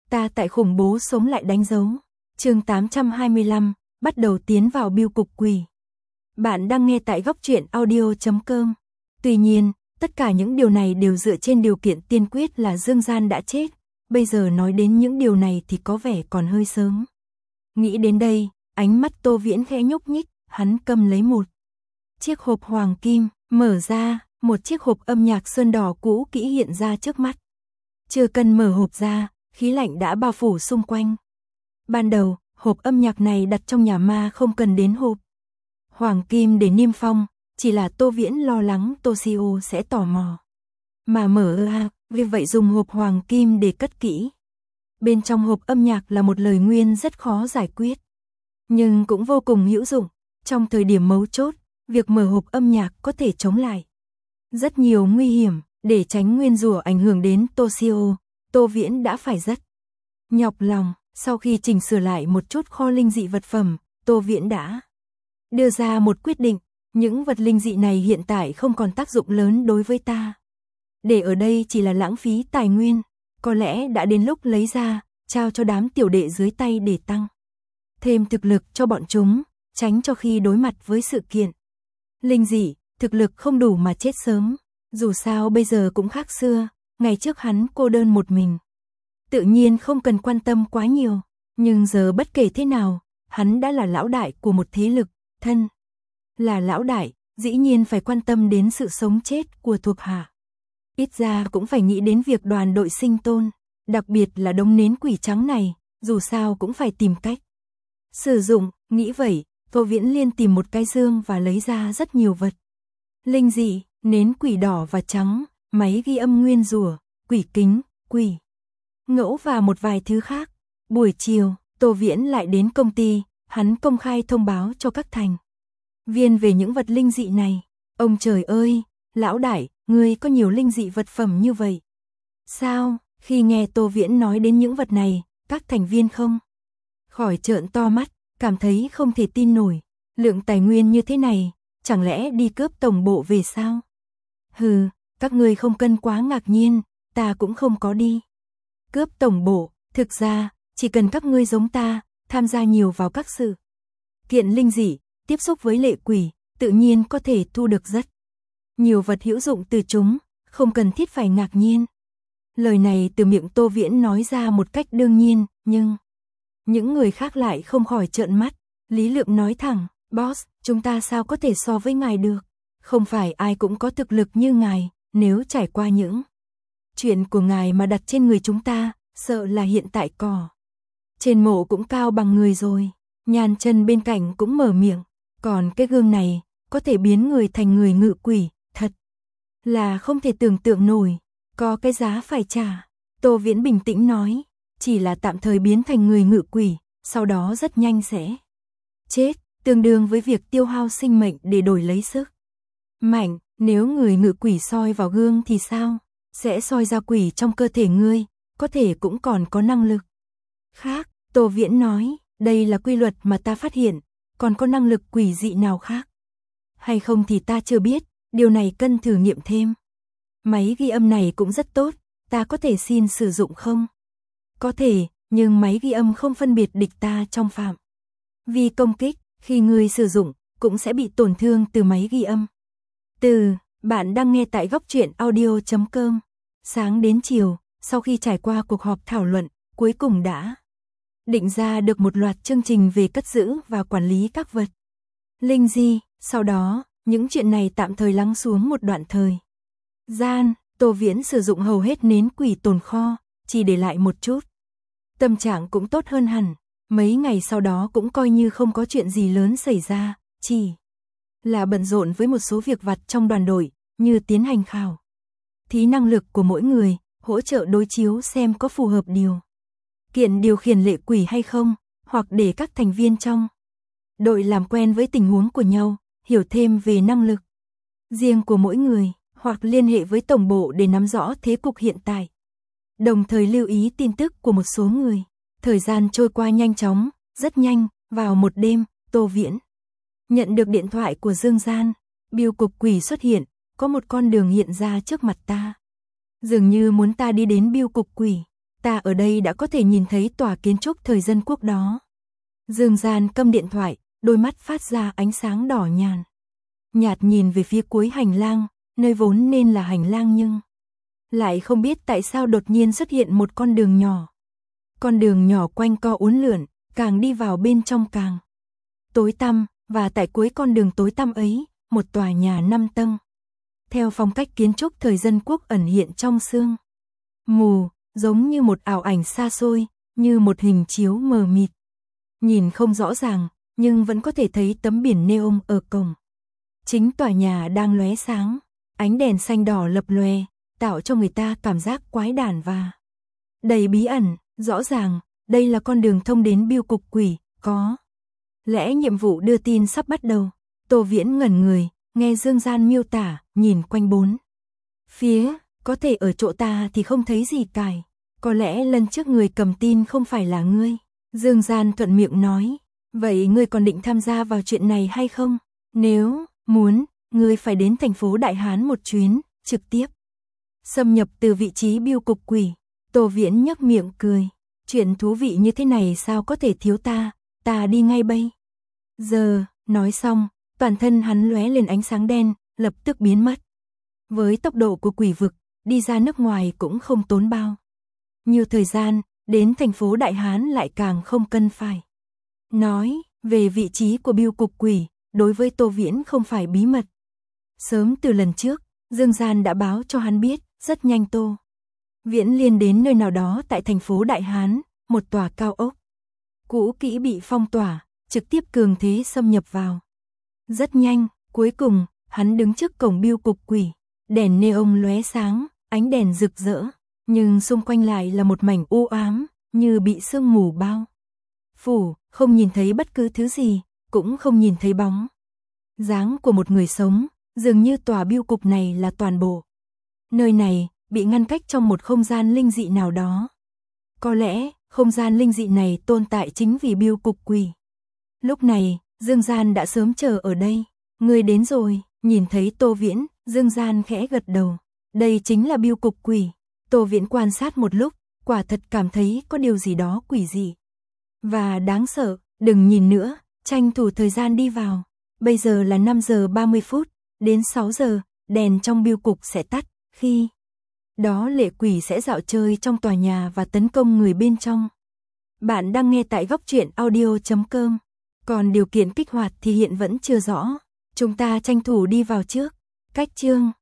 Ta tại khủng bố sống lại đánh dấu. Chương 825, bắt đầu tiến vào bưu cục quỷ. Bạn đang nghe tại góc truyện audio.com. Tuy nhiên, tất cả những điều này đều dựa trên điều kiện tiên quyết là Dương Gian đã chết. Bây giờ nói đến những điều này thì có vẻ còn hơi sớm. Nghĩ đến đây, ánh mắt Tô Viễn khẽ nhúc nhích, hắn cầm lấy một chiếc hộp hoàng kim, mở ra, một chiếc hộp âm nhạc sơn đỏ cũ kỹ hiện ra trước mắt. Chưa cần mở hộp ra, khí lạnh đã bao phủ xung quanh. Ban đầu, hộp âm nhạc này đặt trong nhà ma không cần đến hộp hoàng kim để niêm phong, chỉ là Tô Viễn lo lắng Toshio sẽ tò mò. Mà mở vì vậy dùng hộp hoàng kim để cất kỹ. Bên trong hộp âm nhạc là một lời nguyền rất khó giải quyết, nhưng cũng vô cùng hữu dụng. Trong thời điểm mấu chốt, việc mở hộp âm nhạc có thể chống lại rất nhiều nguy hiểm. Để tránh nguyên rủa ảnh hưởng đến Toshio, Tô Viễn đã phải rất nhọc lòng. Sau khi chỉnh sửa lại một chút kho linh dị vật phẩm, Tô Viễn đã đưa ra một quyết định. Những vật linh dị này hiện tại không còn tác dụng lớn đối với ta. Để ở đây chỉ là lãng phí tài nguyên. Có lẽ đã đến lúc lấy ra, trao cho đám tiểu đệ dưới tay để tăng thêm thực lực cho bọn chúng, tránh cho khi đối mặt với sự kiện linh dị, thực lực không đủ mà chết sớm. Dù sao bây giờ cũng khác xưa, ngày trước hắn cô đơn một mình, tự nhiên không cần quan tâm quá nhiều, nhưng giờ bất kể thế nào, hắn đã là lão đại của một thế lực, thân là lão đại, dĩ nhiên phải quan tâm đến sự sống chết của thuộc hạ. Ít ra cũng phải nghĩ đến việc đoàn đội sinh tồn, đặc biệt là đống nến quỷ trắng này, dù sao cũng phải tìm cách sử dụng. Nghĩ vậy, Tô Viễn liên tìm một cái dương và lấy ra rất nhiều vật linh dị, nến quỷ đỏ và trắng, máy ghi âm nguyên rủa, quỷ kính, quỷ ngẫu và một vài thứ khác. Buổi chiều, Tô Viễn lại đến công ty, hắn công khai thông báo cho các thành viên về những vật linh dị này. Ông trời ơi, lão đại, ngươi có nhiều linh dị vật phẩm như vậy sao? Khi nghe Tô Viễn nói đến những vật này, các thành viên không khỏi trợn to mắt, cảm thấy không thể tin nổi. Lượng tài nguyên như thế này, chẳng lẽ đi cướp tổng bộ về sao? Hừ, các ngươi không cần quá ngạc nhiên, ta cũng không có đi cướp tổng bộ. Thực ra, chỉ cần các ngươi giống ta, tham gia nhiều vào các sự kiện linh dị, tiếp xúc với lệ quỷ, tự nhiên có thể thu được rất nhiều vật hữu dụng từ chúng, không cần thiết phải ngạc nhiên. Lời này từ miệng Tô Viễn nói ra một cách đương nhiên, nhưng những người khác lại không khỏi trợn mắt. Lý Lượng nói thẳng, boss, chúng ta sao có thể so với ngài được? Không phải ai cũng có thực lực như ngài, nếu trải qua những chuyện của ngài mà đặt trên người chúng ta, sợ là hiện tại cỏ trên mộ cũng cao bằng người rồi. Nhàn Chân bên cạnh cũng mở miệng, còn cái gương này, có thể biến người thành người ngự quỷ, thật là không thể tưởng tượng nổi, có cái giá phải trả. Tô Viễn bình tĩnh nói, chỉ là tạm thời biến thành người ngự quỷ, sau đó rất nhanh sẽ chết, tương đương với việc tiêu hao sinh mệnh để đổi lấy sức mạnh. Nếu người ngự quỷ soi vào gương thì sao? Sẽ soi ra quỷ trong cơ thể ngươi, có thể cũng còn có năng lực khác. Tô Viễn nói, đây là quy luật mà ta phát hiện, còn có năng lực quỷ dị nào khác hay không thì ta chưa biết, điều này cần thử nghiệm thêm. Máy ghi âm này cũng rất tốt, ta có thể xin sử dụng không? Có thể, nhưng máy ghi âm không phân biệt địch ta trong phạm vi công kích, khi người sử dụng, cũng sẽ bị tổn thương từ máy ghi âm. Bạn đang nghe tại góc truyện audio.com. Sáng đến chiều, sau khi trải qua cuộc họp thảo luận, cuối cùng đã định ra được một loạt chương trình về cất giữ và quản lý các vật linh dị. Sau đó, những chuyện này tạm thời lắng xuống một đoạn thời gian. Tô Viễn sử dụng hầu hết nến quỷ tồn kho, chỉ để lại một chút. Tâm trạng cũng tốt hơn hẳn. Mấy ngày sau đó cũng coi như không có chuyện gì lớn xảy ra, chỉ là bận rộn với một số việc vặt trong đoàn đội, như tiến hành khảo thí năng lực của mỗi người, hỗ trợ đối chiếu xem có phù hợp điều kiện điều khiển lệ quỷ hay không, hoặc để các thành viên trong đội làm quen với tình huống của nhau, hiểu thêm về năng lực riêng của mỗi người, hoặc liên hệ với tổng bộ để nắm rõ thế cục hiện tại, đồng thời lưu ý tin tức của một số người. Thời gian trôi qua nhanh chóng, rất nhanh. Vào một đêm, Tô Viễn nhận được điện thoại của Dương Gian. Bưu cục quỷ xuất hiện, có một con đường hiện ra trước mặt ta, dường như muốn ta đi đến bưu cục quỷ. ta ở đây đã có thể nhìn thấy tòa kiến trúc thời dân quốc đó. Dương Gian câm điện thoại, đôi mắt phát ra ánh sáng đỏ nhàn. Nhạt nhìn về phía cuối hành lang, nơi vốn nên là hành lang nhưng lại không biết tại sao đột nhiên xuất hiện một con đường nhỏ. Con đường nhỏ quanh co uốn lượn, càng đi vào bên trong càng tối tăm, và tại cuối con đường tối tăm ấy, một tòa nhà 5 tầng. Theo phong cách kiến trúc thời dân quốc ẩn hiện trong sương mù, giống như một ảo ảnh xa xôi, như một hình chiếu mờ mịt. Nhìn không rõ ràng, nhưng vẫn có thể thấy tấm biển neon ở cổng. Chính tòa nhà đang lóe sáng, ánh đèn xanh đỏ lập lòe, tạo cho người ta cảm giác quái đản và đầy bí ẩn. Rõ ràng, đây là con đường thông đến bưu cục quỷ, có lẽ nhiệm vụ đưa tin sắp bắt đầu. Tô Viễn ngẩn người, nghe Dương Gian miêu tả, nhìn quanh bốn phía, có thể ở chỗ ta thì không thấy gì cài. Có lẽ lần trước người cầm tin không phải là ngươi. Dương Gian thuận miệng nói, vậy ngươi còn định tham gia vào chuyện này hay không? Nếu muốn, ngươi phải đến thành phố Đại Hán một chuyến, trực tiếp xâm nhập từ vị trí bưu cục quỷ. Tô Viễn nhếch miệng cười, chuyện thú vị như thế này sao có thể thiếu ta đi ngay bây giờ. Nói xong, toàn thân hắn lóe lên ánh sáng đen, lập tức biến mất. Với tốc độ của quỷ vực, đi ra nước ngoài cũng không tốn bao nhiều thời gian, đến thành phố Đại Hán lại càng không cần phải nói. Về vị trí của bưu cục quỷ, đối với Tô Viễn không phải bí mật. Sớm từ lần trước, Dương Gian đã báo cho hắn biết, rất nhanh Tô Viễn liền đến nơi nào đó tại thành phố Đại Hán, một tòa cao ốc cũ kỹ bị phong tỏa, trực tiếp cường thế xâm nhập vào. Rất nhanh, cuối cùng, hắn đứng trước cổng bưu cục quỷ, đèn neon lóe sáng, ánh đèn rực rỡ, nhưng xung quanh lại là một mảnh u ám, như bị sương mù bao phủ, không nhìn thấy bất cứ thứ gì, cũng không nhìn thấy bóng dáng của một người sống, dường như tòa bưu cục này là toàn bộ nơi này bị ngăn cách trong một không gian linh dị nào đó. Có lẽ, không gian linh dị này tồn tại chính vì bưu cục quỷ. Lúc này, Dương Gian đã sớm chờ ở đây. Người đến rồi. Nhìn thấy Tô Viễn, Dương Gian khẽ gật đầu. Đây chính là bưu cục quỷ. Tô Viễn quan sát một lúc, quả thật cảm thấy có điều gì đó quỷ dị và đáng sợ. Đừng nhìn nữa, tranh thủ thời gian đi vào. Bây giờ là 5 giờ 30 phút, đến 6 giờ, đèn trong bưu cục sẽ tắt. Khi đó lệ quỷ sẽ dạo chơi trong tòa nhà và tấn công người bên trong. Bạn đang nghe tại Góc Truyện Audio.com. Còn điều kiện kích hoạt thì hiện vẫn chưa rõ. Chúng ta tranh thủ đi vào trước. Cách chương